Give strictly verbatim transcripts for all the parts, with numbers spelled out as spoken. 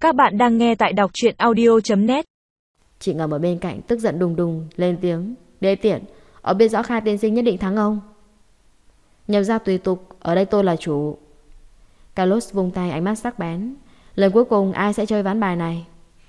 Các bạn đang nghe tại đọc truyện audio chấm net. Chị ngầm ở bên cạnh tức giận đùng đùng lên tiếng: Đê tiện, ở biết rõ Kha tiên sinh nhất định thắng không? Nhập ra tùy tục, ở đây tôi là chủ. Carlos vung tay, ánh mắt sắc bén. Lần cuối cùng ai sẽ chơi ván bài này?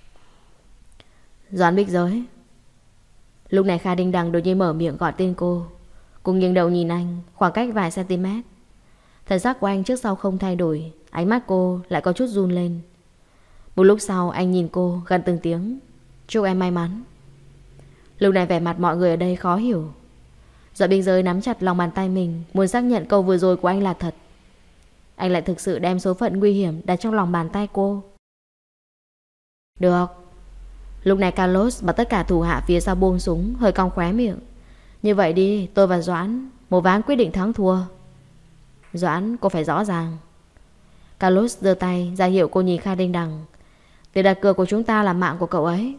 Doãn Bích Giới. Lúc này Kha Đinh Đằng đột nhiên mở miệng gọi tên cô. Cô nghiêng đầu nhìn anh, khoảng cách vài cm. Thần sắc của anh trước sau không thay đổi, ánh mắt cô lại có chút run lên. Một lúc sau anh nhìn cô gần từng tiếng: Chúc em may mắn. Lúc này vẻ mặt mọi người ở đây khó hiểu. Doãn Bích Giới nắm chặt lòng bàn tay mình, muốn xác nhận câu vừa rồi của anh là thật. Anh lại thực sự đem số phận nguy hiểm đặt trong lòng bàn tay cô. Được. Lúc này Carlos và tất cả thủ hạ phía sau buông súng, hơi cong khóe miệng. Như vậy đi, tôi và Doãn một ván quyết định thắng thua. Doãn, cô phải rõ ràng. Carlos giơ tay ra hiệu cô nhìn Kha Đinh Đằng. Tiền đặt cược của chúng ta là mạng của cậu ấy.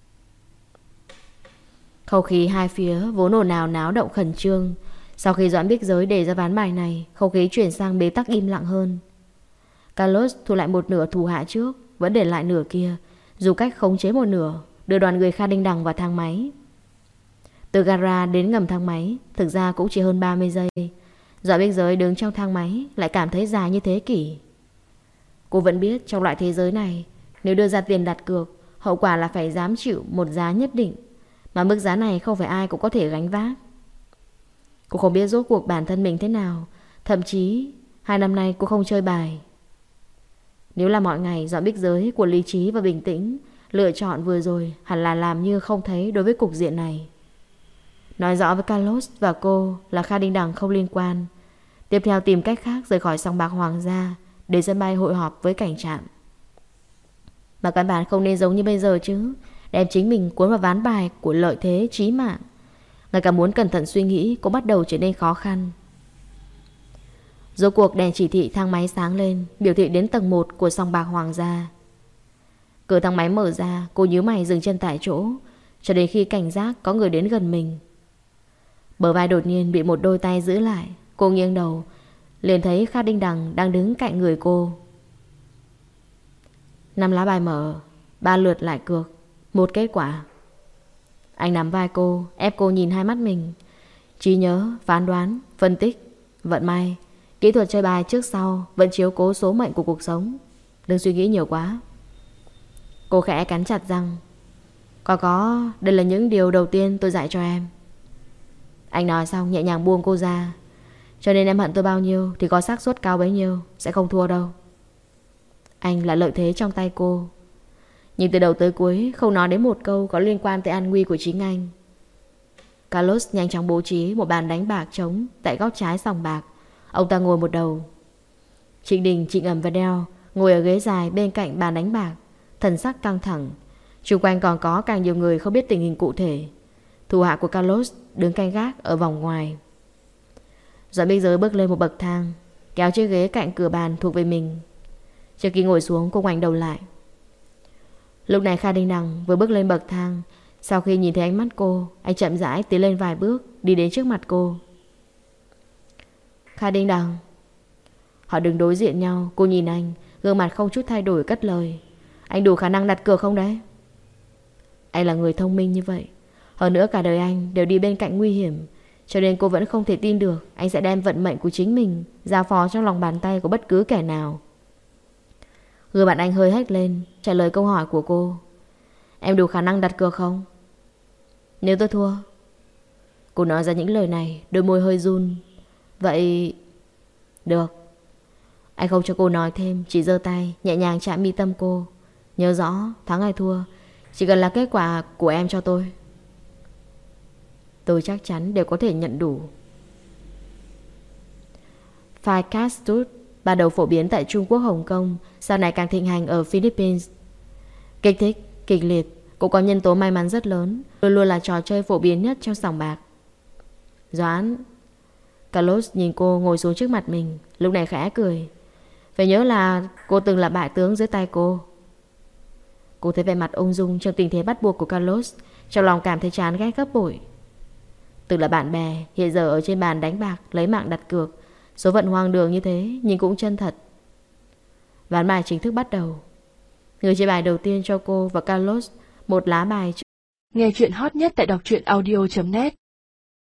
Không khí hai phía vốn ồn ào náo động khẩn trương. Sau khi Doãn Bích Giới đề ra ván bài này, không khí chuyển sang bế tắc im lặng hơn. Carlos thu lại một nửa thủ hạ trước, vẫn để lại nửa kia, dù cách khống chế một nửa, đưa đoàn người Kha Đinh Đằng vào thang máy. Từ gara đến ngầm thang máy thực ra cũng chỉ hơn ba mươi giây. Doãn Bích Giới đứng trong thang máy lại cảm thấy dài như thế kỷ. Cô vẫn biết trong loại thế giới này, nếu đưa ra tiền đặt cược, hậu quả là phải dám chịu một giá nhất định, mà mức giá này không phải ai cũng có thể gánh vác. Cô không biết rốt cuộc bản thân mình thế nào. Thậm chí hai năm nay cô không chơi bài. Nếu là mọi ngày, Doãn Bích Giới của lý trí và bình tĩnh, lựa chọn vừa rồi hẳn là làm như không thấy đối với cục diện này. Nói rõ với Carlos và cô là Kha Đinh Đằng không liên quan. Tiếp theo tìm cách khác rời khỏi sòng bạc Hoàng gia, đến sân bay hội họp với cảnh trạm. Mà căn bản không nên giống như bây giờ chứ, đem chính mình cuốn vào ván bài của lợi thế chí mạng. Ngay cả muốn cẩn thận suy nghĩ cũng bắt đầu trở nên khó khăn. Rốt cuộc đèn chỉ thị thang máy sáng lên, biểu thị đến tầng một của sòng bạc Hoàng gia. Cửa thang máy mở ra, cô nhíu mày dừng chân tại chỗ, cho đến khi cảnh giác có người đến gần mình. Bờ vai đột nhiên bị một đôi tay giữ lại. Cô nghiêng đầu, liền thấy Kha Đinh Đằng đang đứng cạnh người cô. Năm lá bài mở, ba lượt lại cược, một kết quả. Anh nắm vai cô, ép cô nhìn hai mắt mình. Trí nhớ, phán đoán, phân tích, vận may, kỹ thuật chơi bài trước sau vẫn chiếu cố số mệnh của cuộc sống. Đừng suy nghĩ nhiều quá. Cô khẽ cắn chặt răng. Có có, đây là những điều đầu tiên tôi dạy cho em. Anh nói xong nhẹ nhàng buông cô ra. Cho nên em hận tôi bao nhiêu thì có xác suất cao bấy nhiêu sẽ không thua đâu. Anh là lợi thế trong tay cô. Nhưng từ đầu tới cuối không nói đến một câu có liên quan tới an nguy của chính anh. Carlos nhanh chóng bố trí một bàn đánh bạc trống tại góc trái sòng bạc. Ông ta ngồi một đầu. Trịnh Đình, Trịnh Ẩm và Đeo ngồi ở ghế dài bên cạnh bàn đánh bạc, thần sắc căng thẳng. Xung quanh còn có càng nhiều người không biết tình hình cụ thể. Thủ hạ của Carlos đứng canh gác ở vòng ngoài. Doãn Bích Giới bước lên một bậc thang, kéo chiếc ghế cạnh cửa bàn thuộc về mình. Trước khi ngồi xuống cô ngoảnh đầu lại. Lúc này Kha Đinh Đằng vừa bước lên bậc thang. Sau khi nhìn thấy ánh mắt cô, anh chậm rãi tiến lên vài bước, đi đến trước mặt cô. Kha Đinh Đằng. Họ đứng đối diện nhau. Cô nhìn anh, gương mặt không chút thay đổi cất lời. Anh đủ khả năng đặt cược không đấy? Anh là người thông minh như vậy, hơn nữa cả đời anh đều đi bên cạnh nguy hiểm, cho nên cô vẫn không thể tin được anh sẽ đem vận mệnh của chính mình giao phó trong lòng bàn tay của bất cứ kẻ nào. Gương mặt anh hơi hét lên, trả lời câu hỏi của cô. Em đủ khả năng đặt cược không? Nếu tôi thua. Cô nói ra những lời này, đôi môi hơi run. Vậy... Được. Anh không cho cô nói thêm, chỉ giơ tay nhẹ nhàng chạm mi tâm cô. Nhớ rõ, thắng hay thua chỉ cần là kết quả của em cho tôi, tôi chắc chắn đều có thể nhận đủ. Five Castut ban đầu phổ biến tại Trung Quốc, Hồng Kông, sau này càng thịnh hành ở Philippines. Kích thích, kịch liệt, cũng có nhân tố may mắn rất lớn, luôn luôn là trò chơi phổ biến nhất trong sòng bạc. Doãn. Carlos nhìn cô ngồi xuống trước mặt mình, lúc này khẽ cười. Phải nhớ là cô từng là bại tướng dưới tay cô. Cô thấy vẻ mặt ung dung trong tình thế bắt buộc của Carlos, trong lòng cảm thấy chán ghét gấp bội. Từng là bạn bè, hiện giờ ở trên bàn đánh bạc lấy mạng đặt cược, số phận hoang đường như thế nhưng cũng chân thật. Ván bài chính thức bắt đầu. Người chia bài đầu tiên cho cô và Carlos một lá bài trước. Nghe chuyện hot nhất tại đọc truyện audio chấm net